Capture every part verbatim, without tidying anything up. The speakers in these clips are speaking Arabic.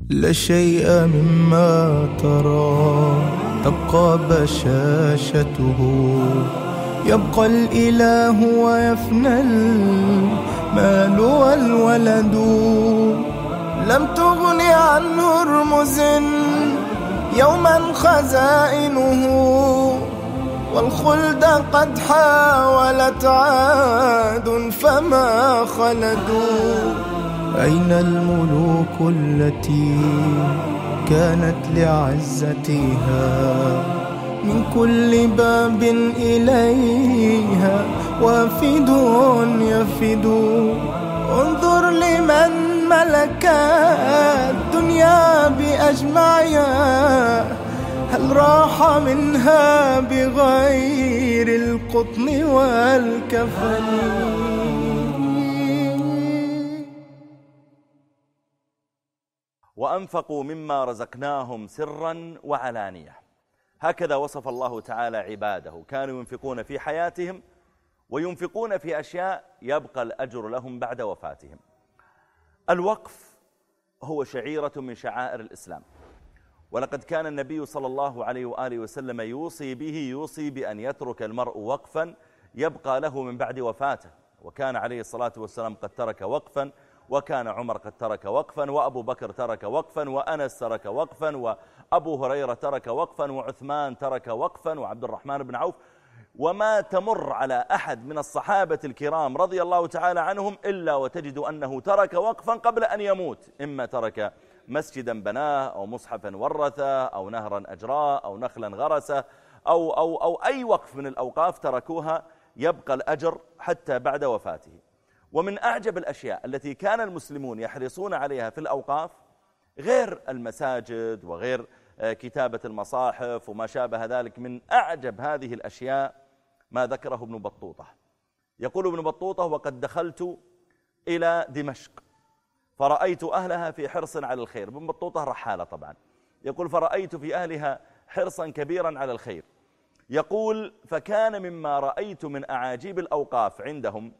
لا شيء مما ترى تبقى بشاشته، يبقى الإله ويفنى المال والولد. لم تغن عن هرمز يوما خزائنه، والخلد قد حاولت عاد فما خلدوا. أين الملوك التي كانت لعزتها من كل باب إليها وافد يفد؟ انظر لمن ملك الدنيا بأجمعها، هل راح منها بغير القطن والكفن؟ وأنفقوا مما رزقناهم سرا وعلانية. هكذا وصف الله تعالى عباده، كانوا ينفقون في حياتهم وينفقون في أشياء يبقى الأجر لهم بعد وفاتهم. الوقف هو شعيرة من شعائر الإسلام، ولقد كان النبي صلى الله عليه وآله وسلم يوصي به، يوصي بأن يترك المرء وقفا يبقى له من بعد وفاته. وكان عليه الصلاة والسلام قد ترك وقفا، وكان عمر قد ترك وقفا، وأبو بكر ترك وقفا، وأنس ترك وقفا، وأبو هريرة ترك وقفا، وعثمان ترك وقفا، وعبد الرحمن بن عوف. وما تمر على أحد من الصحابة الكرام رضي الله تعالى عنهم إلا وتجد أنه ترك وقفا قبل أن يموت، إما ترك مسجدا بناه، أو مصحفا ورثه، أو نهرا أجراه، أو نخلا غرسه، أو, أو, أو أي وقف من الأوقاف تركوها يبقى الأجر حتى بعد وفاته. ومن أعجب الأشياء التي كان المسلمون يحرصون عليها في الأوقاف، غير المساجد وغير كتابة المصاحف وما شابه ذلك، من أعجب هذه الأشياء ما ذكره ابن بطوطة. يقول ابن بطوطة: وقد دخلت إلى دمشق فرأيت أهلها في حرص على الخير. ابن بطوطة رحالة طبعا. يقول: فرأيت في أهلها حرصا كبيرا على الخير. يقول: فكان مما رأيت من أعاجيب الأوقاف عندهم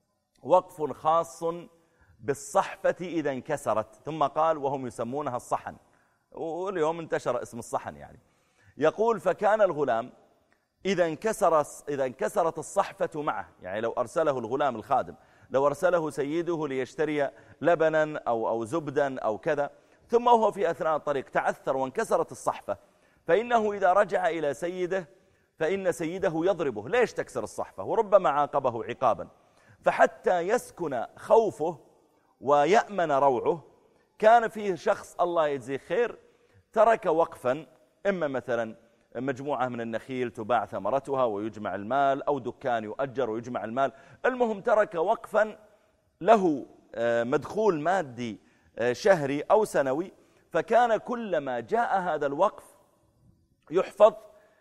وقف خاص بالصحفة إذا انكسرت. ثم قال: وهم يسمونها الصحن، واليوم انتشر اسم الصحن يعني. يقول: فكان الغلام إذا انكسر إذا انكسرت الصحفة معه، يعني لو أرسله الغلام الخادم، لو أرسله سيده ليشتري لبنا أو أو زبدا أو كذا، ثم وهو في أثناء الطريق تعثر وانكسرت الصحفة، فإنه إذا رجع إلى سيده فإن سيده يضربه: ليش تكسر الصحفة؟ وربما عاقبه عقابا. فحتى يسكن خوفه ويأمن روعه، كان فيه شخص الله يجزيه خير ترك وقفا، إما مثلا مجموعة من النخيل تباع ثمرتها ويجمع المال، أو دكان يؤجر ويجمع المال. المهم ترك وقفا له مدخول مادي شهري أو سنوي، فكان كلما جاء هذا الوقف يحفظ.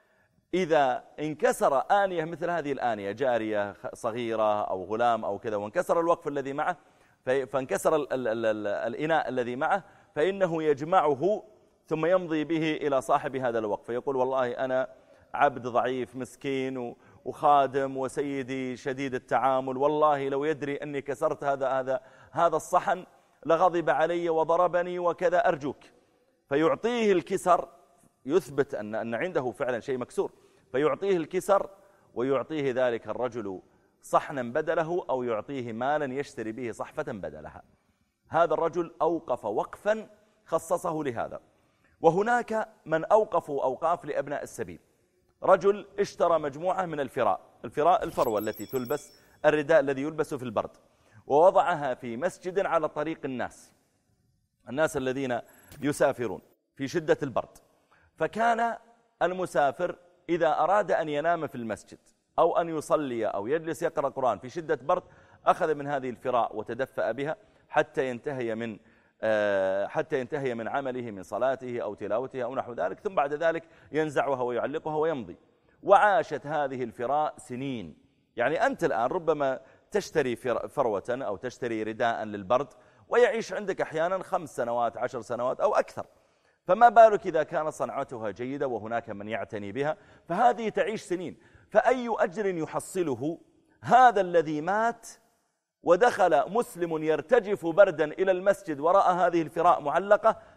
إذا انكسر آنية مثل هذه الآنية، جارية صغيرة أو غلام أو كذا، وانكسر الوقف الذي معه، فانكسر ال ال ال الإناء الذي معه، فإنه يجمعه ثم يمضي به إلى صاحب هذا الوقف، فيقول: والله أنا عبد ضعيف مسكين وخادم وسيدي شديد التعامل، والله لو يدري أني كسرت هذا هذا هذا الصحن لغضب علي وضربني وكذا، أرجوك. فيعطيه الكسر، يثبت أن أن عنده فعلا شيء مكسور، فيعطيه الكسر ويعطيه ذلك الرجل صحنا بدله، أو يعطيه مالا يشتري به صحفة بدلها. هذا الرجل أوقف وقفا خصصه لهذا. وهناك من أوقفوا أوقاف لأبناء السبيل. رجل اشترى مجموعة من الفراء، الفراء الفروة التي تلبس، الرداء الذي يلبس في البرد، ووضعها في مسجد على طريق الناس الناس الذين يسافرون في شدة البرد. فكان المسافر إذا أراد أن ينام في المسجد أو أن يصلي أو يجلس يقرأ قرآن في شدة برد، أخذ من هذه الفراء وتدفأ بها حتى ينتهي من حتى ينتهي من عمله من صلاته أو تلاوته أو نحو ذلك، ثم بعد ذلك ينزعها ويعلقها ويمضي. وعاشت هذه الفراء سنين. يعني أنت الآن ربما تشتري فروة أو تشتري رداء للبرد ويعيش عندك أحيانا خمس سنوات عشر سنوات أو أكثر، فما بالك إذا كانت صنعتها جيدة وهناك من يعتني بها، فهذه تعيش سنين. فأي أجر يحصله هذا الذي مات ودخل مسلم يرتجف بردا إلى المسجد ورأى هذه الفراء معلقة،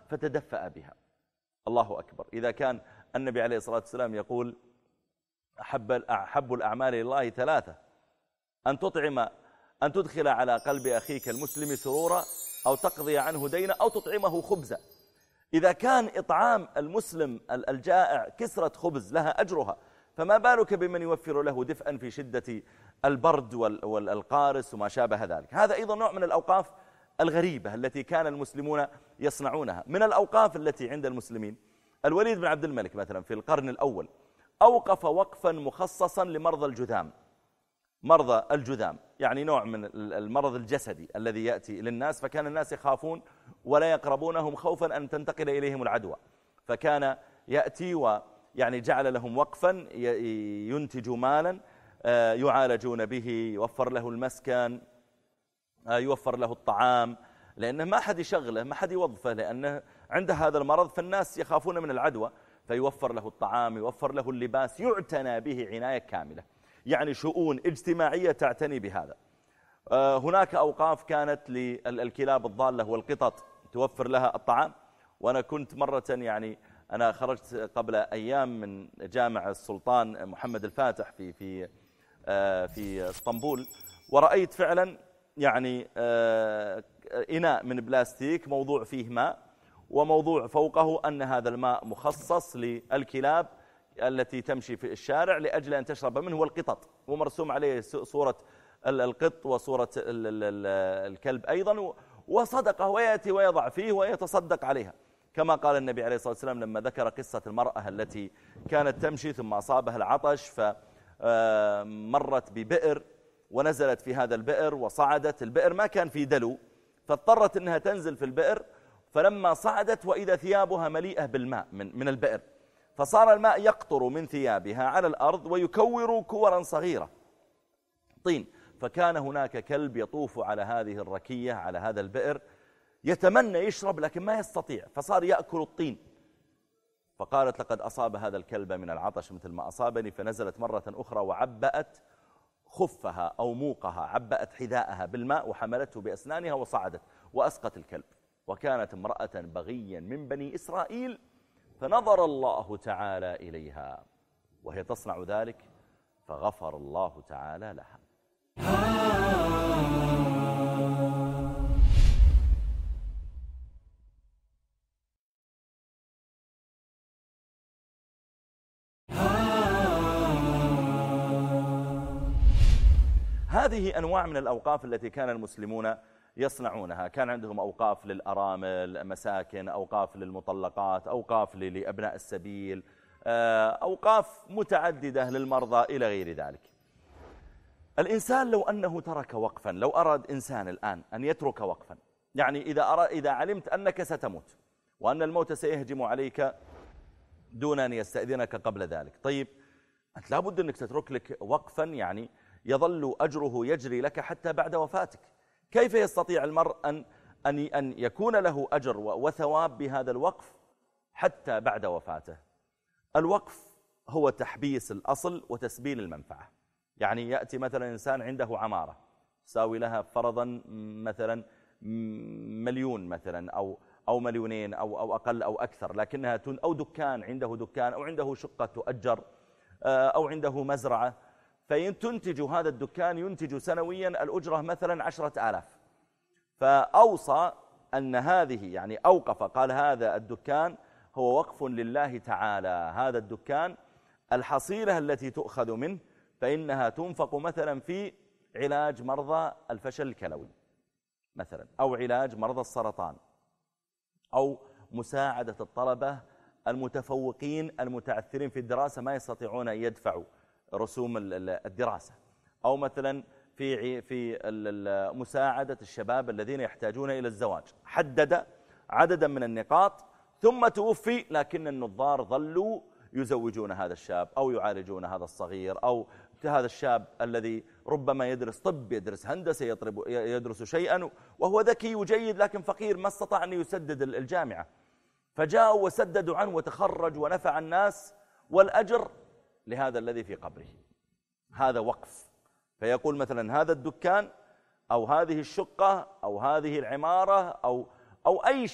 فتدفأ بها. الله أكبر. إذا كان النبي عليه الصلاة والسلام يقول أحب, أحب الأعمال لله ثلاثة: أن تطعم أن تدخل على قلب أخيك المسلم سرورا، أو تقضي عنه دينا، أو تطعمه خبزا. إذا كان إطعام المسلم الجائع كسرة خبز لها أجرها، فما بالك بمن يوفر له دفئا في شدة البرد والقارس وما شابه ذلك. هذا أيضا نوع من الأوقاف الغريبة التي كان المسلمون يصنعونها. من الأوقاف التي عند المسلمين، الوليد بن عبد الملك مثلا في القرن الأول أوقف وقفا مخصصا لمرضى الجذام. مرضى الجذام يعني نوع من المرض الجسدي الذي يأتي للناس، فكان الناس يخافون ولا يقربونهم خوفا أن تنتقل إليهم العدوى، فكان يأتي ويعني جعل لهم وقفا ينتج مالا يعالجون به، يوفر له المسكن، يوفر له الطعام، لأنه ما حد يشغله، ما حد يوظفه، لأنه عنده هذا المرض فالناس يخافون من العدوى، فيوفر له الطعام، يوفر له اللباس، يعتنى به عناية كاملة. يعني شؤون اجتماعية تعتني بهذا. هناك أوقاف كانت للكلاب الضالة والقطط توفر لها الطعام. وأنا كنت مرة يعني أنا خرجت قبل أيام من جامع السلطان محمد الفاتح في في في اسطنبول، ورأيت فعلا يعني إناء من بلاستيك موضوع فيه ماء، وموضوع فوقه أن هذا الماء مخصص للكلاب التي تمشي في الشارع لأجل أن تشرب منه، والقطط، ومرسوم عليه صورة القط وصورة الكلب أيضا، وصدقه ويأتي ويضع فيه ويتصدق عليها، كما قال النبي عليه الصلاة والسلام لما ذكر قصة المرأة التي كانت تمشي ثم أصابها العطش فمرت ببئر ونزلت في هذا البئر وصعدت. البئر ما كان في دلو، فاضطرت أنها تنزل في البئر، فلما صعدت وإذا ثيابها مليئة بالماء من, من البئر، فصار الماء يقطر من ثيابها على الأرض ويكور كورا صغيرة طين. فكان هناك كلب يطوف على هذه الركية على هذا البئر يتمنى يشرب لكن ما يستطيع، فصار يأكل الطين. فقالت لقد أصاب هذا الكلب من العطش مثل ما أصابني، فنزلت مرة أخرى وعبأت خفها أو موقها، عبأت حذاءها بالماء وحملته بأسنانها وصعدت وأسقت الكلب. وكانت امرأة بغيا من بني إسرائيل، فنظر الله تعالى إليها وهي تصنع ذلك فغفر الله تعالى لها. هذه أنواع من الأوقاف التي كان المسلمون يصنعونها. كان عندهم أوقاف للأرامل، مساكن، أوقاف للمطلقات، أوقاف لأبناء السبيل، أوقاف متعددة للمرضى إلى غير ذلك. الإنسان لو أنه ترك وقفا، لو أراد إنسان الآن أن يترك وقفا، يعني إذا, أرى إذا علمت أنك ستموت وأن الموت سيهجم عليك دون أن يستأذنك قبل ذلك، طيب أنت لابد أنك تترك لك وقفا يعني يظل أجره يجري لك حتى بعد وفاتك. كيف يستطيع المرء أن, أن, أن يكون له أجر وثواب بهذا الوقف حتى بعد وفاته؟ الوقف هو تحبيس الأصل وتسبيل المنفعة. يعني يأتي مثلا إنسان عنده عمارة ساوي لها فرضا مثلا مليون مثلا أو أو مليونين أو أو أقل أو أكثر، لكنها تن أو دكان، عنده دكان أو عنده شقة تؤجر أو عنده مزرعة، فينتج هذا الدكان ينتج سنويا الأجرة مثلا عشرة آلاف، فأوصى أن هذه يعني أوقف، قال هذا الدكان هو وقف لله تعالى، هذا الدكان الحصيلة التي تؤخذ منه فإنها تنفق مثلا في علاج مرضى الفشل الكلوي مثلا، أو علاج مرضى السرطان، أو مساعدة الطلبة المتفوقين المتعثرين في الدراسة ما يستطيعون أن يدفعوا رسوم الدراسة، أو مثلا في في مساعدة الشباب الذين يحتاجون إلى الزواج. حدد عددا من النقاط ثم توفي، لكن النظار ظلوا يزوجون هذا الشاب أو يعالجون هذا الصغير، أو هذا الشاب الذي ربما يدرس طب، يدرس هندسة، يدرس شيئا وهو ذكي وجيد لكن فقير ما استطاع أن يسدد الجامعة، فجاءوا وسددوا عنه وتخرج ونفع الناس، والأجر لهذا الذي في قبره. هذا وقف. فيقول مثلا هذا الدكان أو هذه الشقة أو هذه العمارة أو, أو أي شيء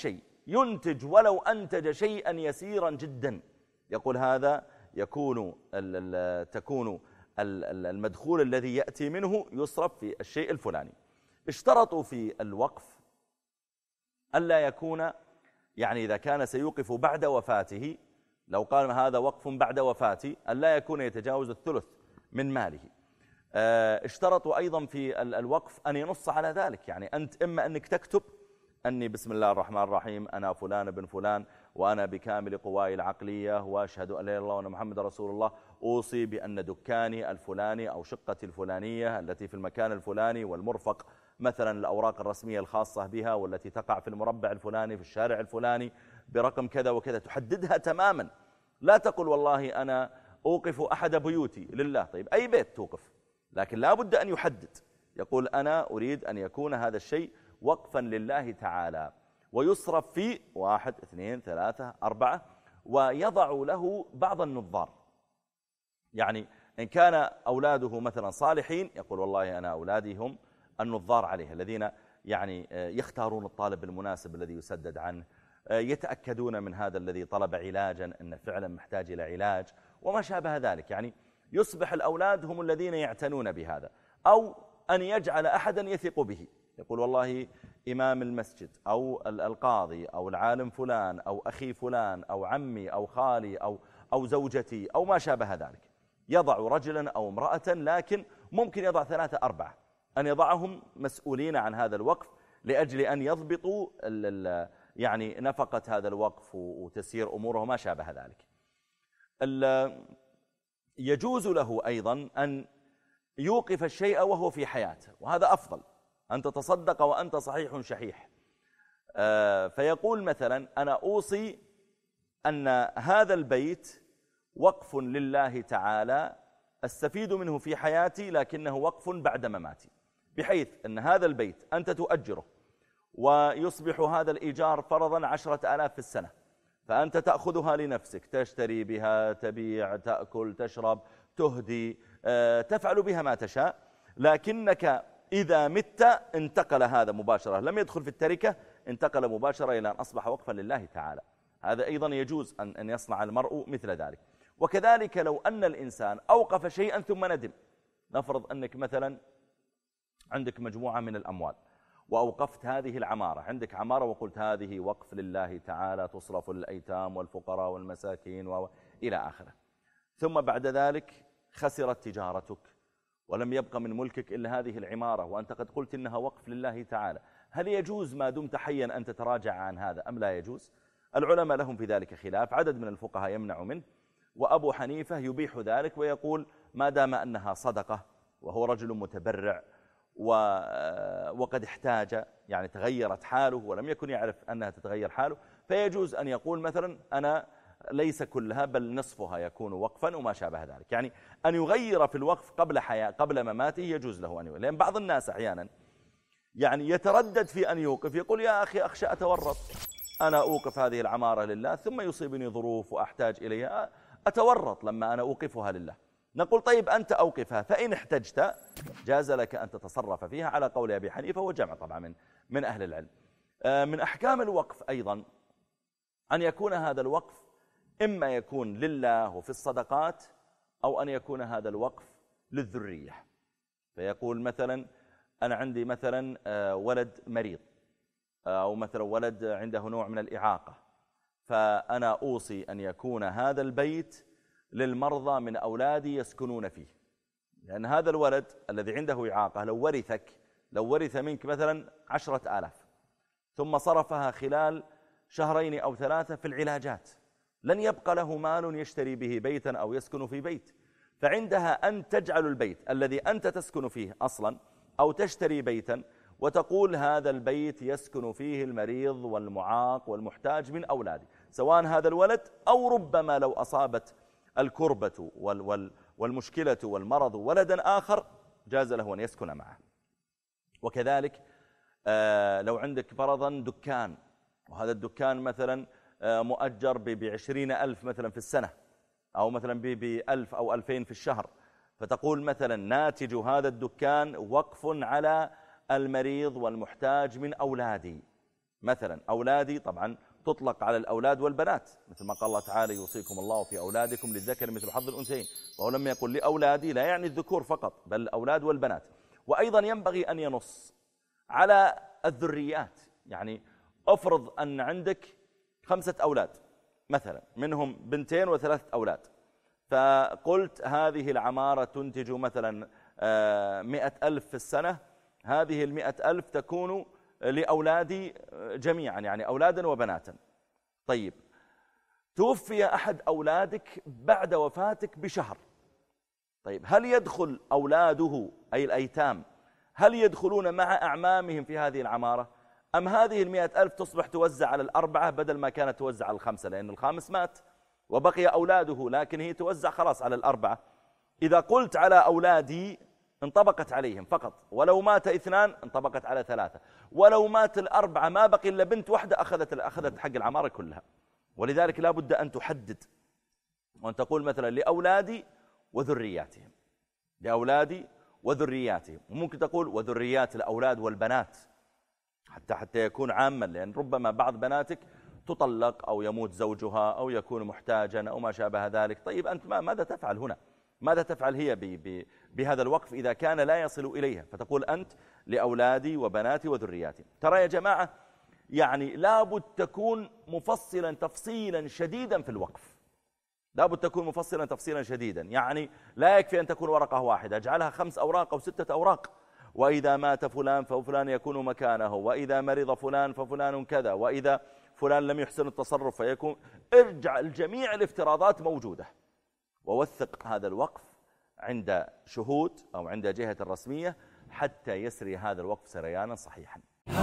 ينتج ولو أنتج شيئا يسيرا جدا، يقول هذا يكون تكون المدخول الذي يأتي منه يصرف في الشيء الفلاني. اشترطوا في الوقف ألا يكون، يعني إذا كان سيوقف بعد وفاته، لو قال هذا وقف بعد وفاتي، ألا يكون يتجاوز الثلث من ماله. اشترطوا أيضا في الوقف أن ينص على ذلك، يعني أنت إما أنك تكتب أني بسم الله الرحمن الرحيم أنا فلان بن فلان وأنا بكامل قواي العقلية وأشهد أن لا إله إلا الله وأن محمد رسول الله أوصي بأن دكاني الفلاني أو شقتي الفلانية التي في المكان الفلاني والمرفق مثلا الأوراق الرسمية الخاصة بها والتي تقع في المربع الفلاني في الشارع الفلاني برقم كذا وكذا، تحددها تماما. لا تقل والله أنا أوقف أحد بيوتي لله. طيب أي بيت توقف، لكن لا بد أن يحدد، يقول أنا أريد أن يكون هذا الشيء وقفا لله تعالى ويصرف فيه واحد اثنين ثلاثة أربعة، ويضع له بعض النظار. يعني إن كان أولاده مثلا صالحين يقول والله أنا أولادي هم النظار عليه، الذين يعني يختارون الطالب المناسب الذي يسدد عنه، يتأكدون من هذا الذي طلب علاجا أنه فعلا محتاج إلى علاج وما شابه ذلك. يعني يصبح الأولاد هم الذين يعتنون بهذا. أو أن يجعل أحدا يثق به، يقول والله إمام المسجد أو القاضي أو العالم فلان أو أخي فلان أو عمي أو خالي أو, أو زوجتي أو ما شابه ذلك، يضع رجلا أو امرأة، لكن ممكن يضع ثلاثة أربعة، أن يضعهم مسؤولين عن هذا الوقف لأجل أن يضبطوا يعني نفقة هذا الوقف وتسيير أموره وما شابه ذلك. يجوز له أيضا أن يوقف الشيء وهو في حياته، وهذا أفضل، أن تتصدق وأنت صحيح شحيح. فيقول مثلا أنا أوصي أن هذا البيت وقف لله تعالى أستفيد منه في حياتي لكنه وقف بعد مماتي، بحيث أن هذا البيت أنت تؤجره ويصبح هذا الإيجار فرضا عشرة آلاف في السنة، فأنت تأخذها لنفسك، تشتري بها، تبيع، تأكل، تشرب، تهدي، تفعل بها ما تشاء، لكنك إذا مت انتقل هذا مباشرة، لم يدخل في التركة، انتقل مباشرة إلى أن أصبح وقفا لله تعالى. هذا أيضا يجوز أن يصنع المرء مثل ذلك. وكذلك لو أن الإنسان أوقف شيئا ثم ندم، نفرض أنك مثلا عندك مجموعة من الأموال وأوقفت هذه العمارة، عندك عمارة وقلت هذه وقف لله تعالى تصرف للأيتام والفقراء والمساكين وإلى آخره، ثم بعد ذلك خسرت تجارتك ولم يبقى من ملكك إلا هذه العمارة وأنت قد قلت إنها وقف لله تعالى، هل يجوز ما دمت حيا أن تتراجع عن هذا أم لا يجوز؟ العلماء لهم في ذلك خلاف، عدد من الفقهاء يمنع منه، وأبو حنيفة يبيح ذلك ويقول ما دام أنها صدقة وهو رجل متبرع وقد احتاج، يعني تغيرت حاله ولم يكن يعرف أنها تتغير حاله، فيجوز أن يقول مثلا أنا ليس كلها بل نصفها يكون وقفا وما شابه ذلك. يعني أن يغير في الوقف قبل حياة قبل مماته يجوز له أن يغير، لأن بعض الناس أحيانا يعني يتردد في أن يوقف، يقول يا أخي أخشى أتورط، أنا أوقف هذه العمارة لله ثم يصيبني ظروف وأحتاج إليها، أتورط لما أنا أوقفها لله. نقول طيب أنت أوقفها، فإن احتجت جاز لك أن تتصرف فيها على قول أبي حنيفة وجمع طبعا من, من أهل العلم. من أحكام الوقف أيضا أن يكون هذا الوقف إما يكون لله وفي الصدقات، أو أن يكون هذا الوقف للذرية. فيقول مثلا أنا عندي مثلا ولد مريض، أو مثلا ولد عنده نوع من الإعاقة، فأنا أوصي أن يكون هذا البيت للمرضى من أولادي يسكنون فيه، لأن هذا الولد الذي عنده إعاقة لو ورثك لو ورث منك مثلا عشرة آلاف ثم صرفها خلال شهرين أو ثلاثة في العلاجات، لن يبقى له مال يشتري به بيتا أو يسكن في بيت، فعندها أن تجعل البيت الذي أنت تسكن فيه أصلا أو تشتري بيتا وتقول هذا البيت يسكن فيه المريض والمعاق والمحتاج من أولادي، سواء هذا الولد أو ربما لو أصابت الكربة والمشكلة والمرض ولدا آخر جاز له أن يسكن معه. وكذلك لو عندك فرضا دكان، وهذا الدكان مثلا مؤجر بعشرين ألف مثلا في السنة، أو مثلا بألف أو ألفين في الشهر، فتقول مثلا ناتج هذا الدكان وقف على المريض والمحتاج من أولادي، مثلا أولادي طبعا تطلق على الأولاد والبنات، مثل ما قال الله تعالى يوصيكم الله في أولادكم للذكر مثل حظ الأنثيين، وهو لم يقل لأولادي لا يعني الذكور فقط بل الأولاد والبنات. وأيضا ينبغي أن ينص على الذريات، يعني أفرض أن عندك خمسة أولاد مثلا، منهم بنتين وثلاثة أولاد، فقلت هذه العمارة تنتج مثلا مئة ألف في السنة، هذه المئة ألف تكون لأولادي جميعا، يعني أولادا وبناتا. طيب توفي أحد أولادك بعد وفاتك بشهر، طيب هل يدخل أولاده أي الأيتام هل يدخلون مع أعمامهم في هذه العمارة، أم هذه المئة ألف تصبح توزع على الأربعة بدل ما كانت توزع على الخمسة، لأن الخامس مات وبقي أولاده، لكن هي توزع خلاص على الأربعة. إذا قلت على أولادي انطبقت عليهم فقط، ولو مات اثنان انطبقت على ثلاثة، ولو مات الأربعة ما بقي إلا بنت واحدة أخذت أخذت حق العمارة كلها. ولذلك لا بد أن تحدد وأن تقول مثلا لأولادي وذرياتهم، لأولادي وذرياتهم، وممكن تقول وذريات الأولاد والبنات حتى حتى يكون عاما، لأن ربما بعض بناتك تطلق أو يموت زوجها أو يكون محتاجا أو ما شابه ذلك. طيب أنت ماذا تفعل هنا؟ ماذا تفعل هي بهذا الوقف إذا كان لا يصل إليها؟ فتقول أنت لأولادي وبناتي وذرياتي. ترى يا جماعة يعني لابد تكون مفصلا تفصيلا شديدا في الوقف، لابد تكون مفصلا تفصيلا شديدا، يعني لا يكفي أن تكون ورقة واحدة، اجعلها خمس أوراق أو ستة أوراق. وإذا مات فلان ففلان يكون مكانه، وإذا مرض فلان ففلان كذا، وإذا فلان لم يحسن التصرف فيكون. ارجع الجميع الافتراضات موجودة، ووثق هذا الوقف عند شهود أو عند جهة الرسمية حتى يسري هذا الوقف سريانا صحيحا.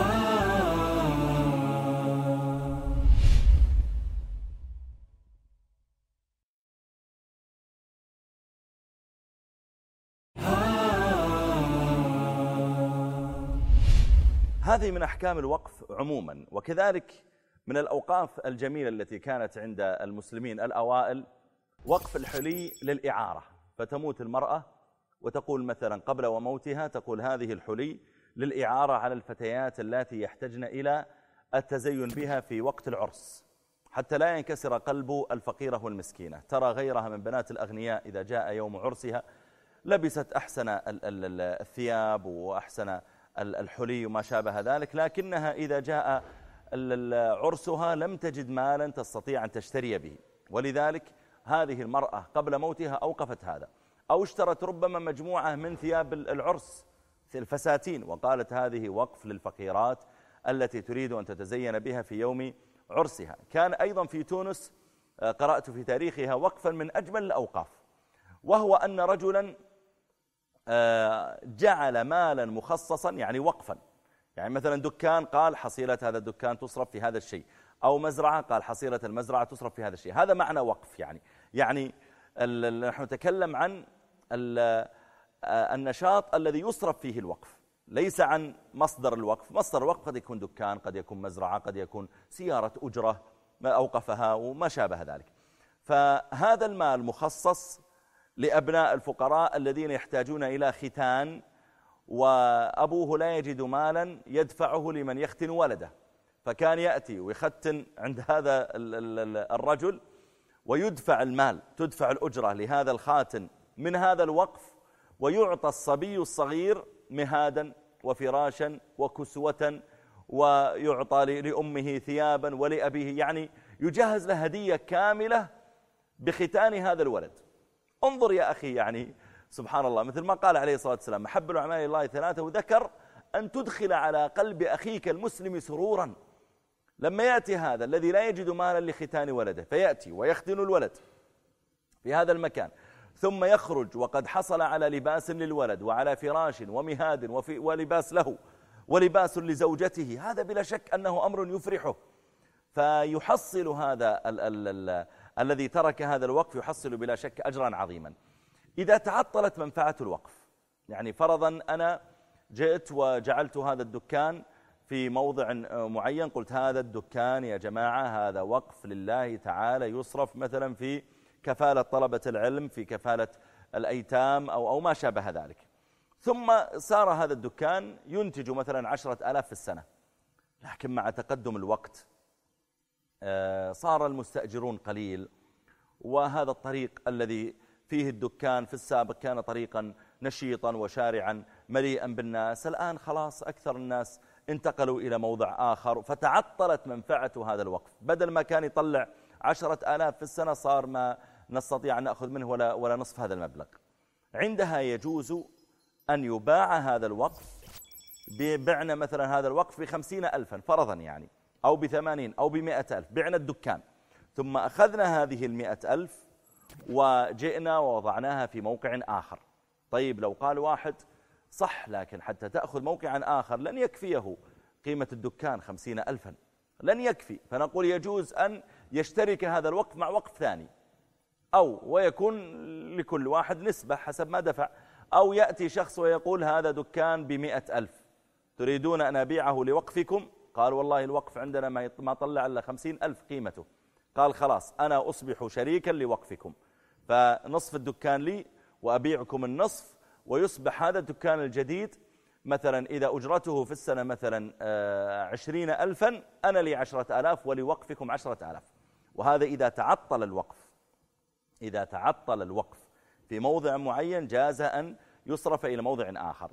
هذه من أحكام الوقف عموما. وكذلك من الأوقاف الجميلة التي كانت عند المسلمين الأوائل وقف الحلي للإعارة، فتموت المرأة وتقول مثلا قبل وموتها تقول هذه الحلي للإعارة على الفتيات التي يحتجن إلى التزين بها في وقت العرس، حتى لا ينكسر قلب الفقيرة والمسكينة. ترى غيرها من بنات الأغنياء إذا جاء يوم عرسها لبست أحسن الثياب وأحسن الحلي وما شابه ذلك، لكنها إذا جاء عرسها لم تجد مالا تستطيع أن تشتري به، ولذلك هذه المرأة قبل موتها أوقفت هذا، أو اشترت ربما مجموعة من ثياب العرس الفساتين وقالت هذه وقف للفقيرات التي تريد أن تتزين بها في يوم عرسها. كان أيضا في تونس قرأت في تاريخها وقفا من أجمل الأوقاف، وهو أن رجلا جعل مالا مخصصا يعني وقفا، يعني مثلا دكان قال حصيلة هذا الدكان تصرف في هذا الشيء، أو مزرعة قال حصيلة المزرعة تصرف في هذا الشيء. هذا معنى وقف. يعني يعني نحن نتكلم عن النشاط الذي يصرف فيه الوقف، ليس عن مصدر الوقف. مصدر الوقف قد يكون دكان، قد يكون مزرعة، قد يكون سيارة أجرة ما أوقفها وما شابه ذلك. فهذا المال مخصص لأبناء الفقراء الذين يحتاجون إلى ختان، وأبوه لا يجد مالا يدفعه لمن يختن ولده، فكان يأتي ويختن عند هذا الرجل ويدفع المال، تدفع الأجرة لهذا الخاتن من هذا الوقف، ويعطى الصبي الصغير مهادا وفراشا وكسوة، ويعطى لأمه ثيابا ولأبيه، يعني يجهز له هدية كاملة بختان هذا الولد. انظر يا أخي، يعني سبحان الله، مثل ما قال عليه الصلاة والسلام محب الأعمال إلى الله ثلاثة، وذكر أن تدخل على قلب أخيك المسلم سرورا. لما يأتي هذا الذي لا يجد مالا لختان ولده فيأتي ويختن الولد في هذا المكان، ثم يخرج وقد حصل على لباس للولد وعلى فراش ومهاد وفي ولباس له ولباس لزوجته، هذا بلا شك أنه أمر يفرحه. فيحصل هذا ال ال ال الذي ترك هذا الوقف يحصل بلا شك أجرا عظيما. إذا تعطلت منفعة الوقف، يعني فرضا أنا جئت وجعلت هذا الدكان في موضع معين، قلت هذا الدكان يا جماعة هذا وقف لله تعالى يصرف مثلا في كفالة طلبة العلم، في كفالة الأيتام أو, أو ما شابه ذلك، ثم صار هذا الدكان ينتج مثلا عشرة آلاف في السنة، لكن مع تقدم الوقت صار المستأجرون قليل، وهذا الطريق الذي فيه الدكان في السابق كان طريقا نشيطا وشارعا مليئا بالناس، الآن خلاص أكثر الناس انتقلوا إلى موضع آخر، فتعطلت منفعة هذا الوقف. بدل ما كان يطلع عشرة آلاف في السنة صار ما نستطيع أن نأخذ منه ولا, ولا نصف هذا المبلغ. عندها يجوز أن يباع هذا الوقف، ببعنا مثلا هذا الوقف بخمسين ألفا فرضا يعني، أو بثمانين أو بمئة ألف، بعنا الدكان ثم أخذنا هذه المئة ألف وجئنا ووضعناها في موقع آخر. طيب لو قال واحد صح، لكن حتى تأخذ موقعا آخر لن يكفيه قيمة الدكان خمسين ألفا، لن يكفي، فنقول يجوز أن يشترك هذا الوقف مع وقف ثاني، أو ويكون لكل واحد نسبة حسب ما دفع، أو يأتي شخص ويقول هذا دكان بمئة ألف تريدون أن أبيعه لوقفكم؟ قال والله الوقف عندنا ما طلع إلا خمسين ألف قيمته. قال خلاص أنا أصبح شريكا لوقفكم، فنصف الدكان لي وأبيعكم النصف، ويصبح هذا الدكان الجديد مثلا إذا أجرته في السنة مثلا عشرين ألفا، أنا لي عشرة آلاف ولوقفكم عشرة آلاف. وهذا إذا تعطل الوقف، إذا تعطل الوقف في موضع معين جاز أن يصرف إلى موضع آخر.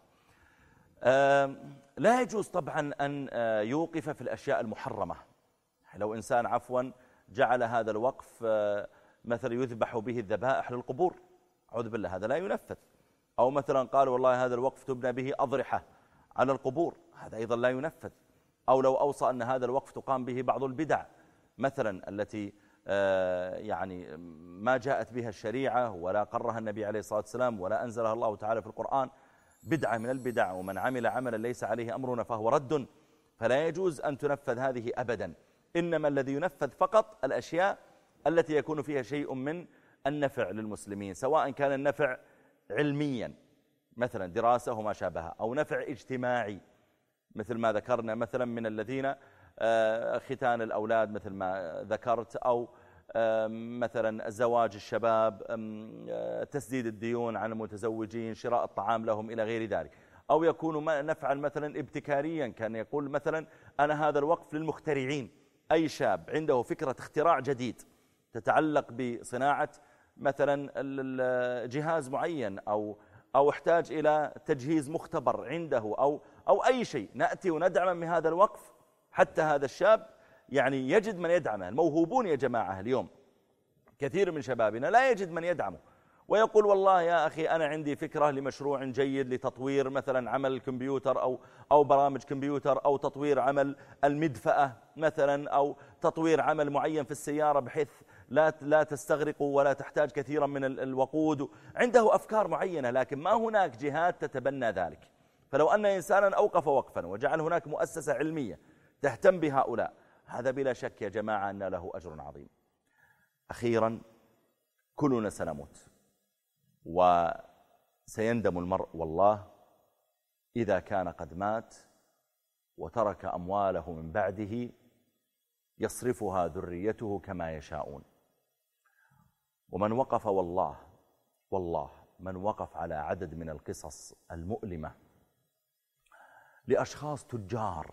لا يجوز طبعا أن يوقف في الأشياء المحرمة. لو إنسان عفوا جعل هذا الوقف مثلا يذبح به الذبائح للقبور، أعوذ بالله، هذا لا ينفذ. أو مثلا قال والله هذا الوقف تبنى به أضرحة على القبور، هذا أيضا لا ينفذ. أو لو أوصى أن هذا الوقف تقام به بعض البدع مثلا التي يعني ما جاءت بها الشريعة ولا قرها النبي عليه الصلاة والسلام ولا أنزلها الله تعالى في القرآن، بدعة من البدع، ومن عمل عملا ليس عليه أمرنا فهو رد، فلا يجوز أن تنفذ هذه أبدا. إنما الذي ينفذ فقط الأشياء التي يكون فيها شيء من النفع للمسلمين، سواء كان النفع علميا مثلا دراسة وما شابهها، أو نفع اجتماعي مثل ما ذكرنا مثلا من الذين ختان الأولاد مثل ما ذكرت، أو مثلا زواج الشباب، تسديد الديون عن المتزوجين، شراء الطعام لهم إلى غير ذلك. أو يكون نفعا مثلا ابتكاريا، كان يقول مثلا أنا هذا الوقف للمخترعين، أي شاب عنده فكرة اختراع جديد تتعلق بصناعة مثلا جهاز معين، أو أو احتاج إلى تجهيز مختبر عنده، أو أو أي شيء، نأتي وندعم من هذا الوقف حتى هذا الشاب يعني يجد من يدعمه. الموهوبون يا جماعة اليوم كثير من شبابنا لا يجد من يدعمه، ويقول والله يا أخي أنا عندي فكرة لمشروع جيد لتطوير مثلا عمل الكمبيوتر أو أو برامج كمبيوتر، أو تطوير عمل المدفأة مثلا، أو تطوير عمل معين في السيارة بحيث لا لا تستغرق ولا تحتاج كثيرا من الوقود. عنده أفكار معينة، لكن ما هناك جهات تتبنى ذلك. فلو أن إنسانا أوقف وقفا وجعل هناك مؤسسة علمية تهتم بهؤلاء، هذا بلا شك يا جماعة أن له أجر عظيم. أخيرا، كلنا سنموت، وسيندم المرء والله إذا كان قد مات وترك أمواله من بعده يصرفها ذريته كما يشاءون. ومن وقف والله والله من وقف على عدد من القصص المؤلمة لأشخاص تجار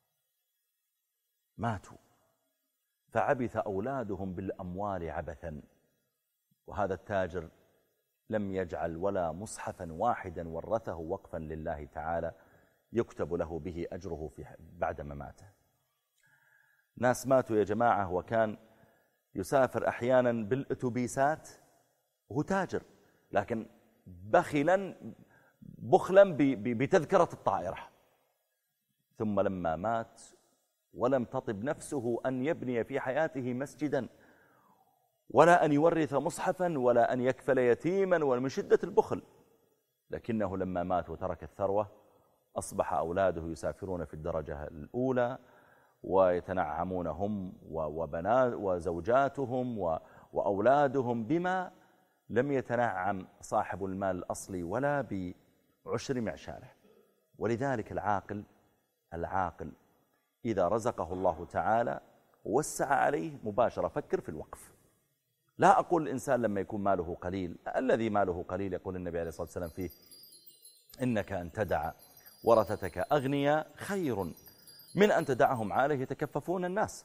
ماتوا فعبث أولادهم بالأموال عبثا، وهذا التاجر لم يجعل ولا مصحفا واحدا ورثه وقفا لله تعالى يكتب له به أجره في بعد مماته. ناس ماتوا يا جماعة وكان يسافر أحيانا بالأتوبيسات وهو تاجر، لكن بخلا بخلا بتذكرة الطائرة، ثم لما مات ولم تطب نفسه أن يبني في حياته مسجدا، ولا أن يورث مصحفا، ولا أن يكفل يتيما، ومن شدة البخل، لكنه لما مات وترك الثروة أصبح أولاده يسافرون في الدرجة الأولى ويتنعمون هم وبنات وزوجاتهم وأولادهم بما لم يتنعم صاحب المال الأصلي ولا بعشر معشاره. ولذلك العاقل العاقل إذا رزقه الله تعالى وسع عليه مباشرة فكر في الوقف. لا أقول الإنسان لما يكون ماله قليل، الذي ماله قليل يقول النبي عليه الصلاة والسلام فيه إنك أن تدع ورثتك أغنياء خير من أن تدعهم عالة يتكففون الناس.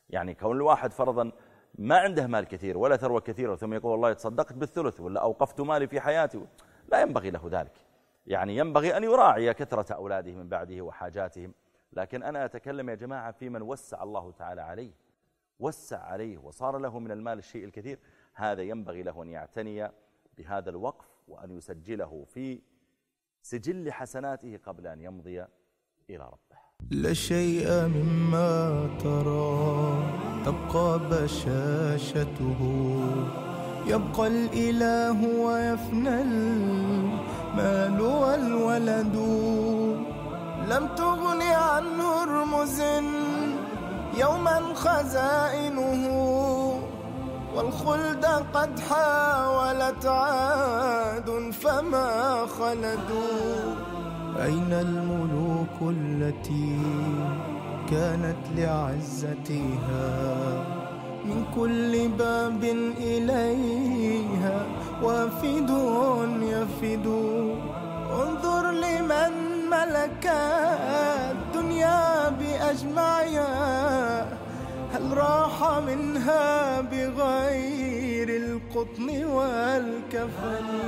يعني كون الواحد فرضا ما عنده مال كثير ولا ثروة كثيرة ثم يقول والله تصدقت بالثلث ولا أوقفت مالي في حياتي، لا ينبغي له ذلك. يعني ينبغي أن يراعي كثرة أولاده من بعده وحاجاتهم. لكن أنا أتكلم يا جماعة في من وسع الله تعالى عليه، وسع عليه وصار له من المال الشيء الكثير، هذا ينبغي له أن يعتني بهذا الوقف وأن يسجله في سجل حسناته قبل أن يمضي إلى ربه. لا شيء مما ترى تبقى بشاشته، يبقى الإله ويفنى المال والولد. لم تغن عن هرمز يوما خزائنه، والخلد قد حاولت عاد فما خلدوا. أين الملوك التي كانت لعزتها من كل باب إليها وافد يفد؟ انظر لمن ملك الدنيا بأجمعها، هل راح منها بغير القطن والكفن؟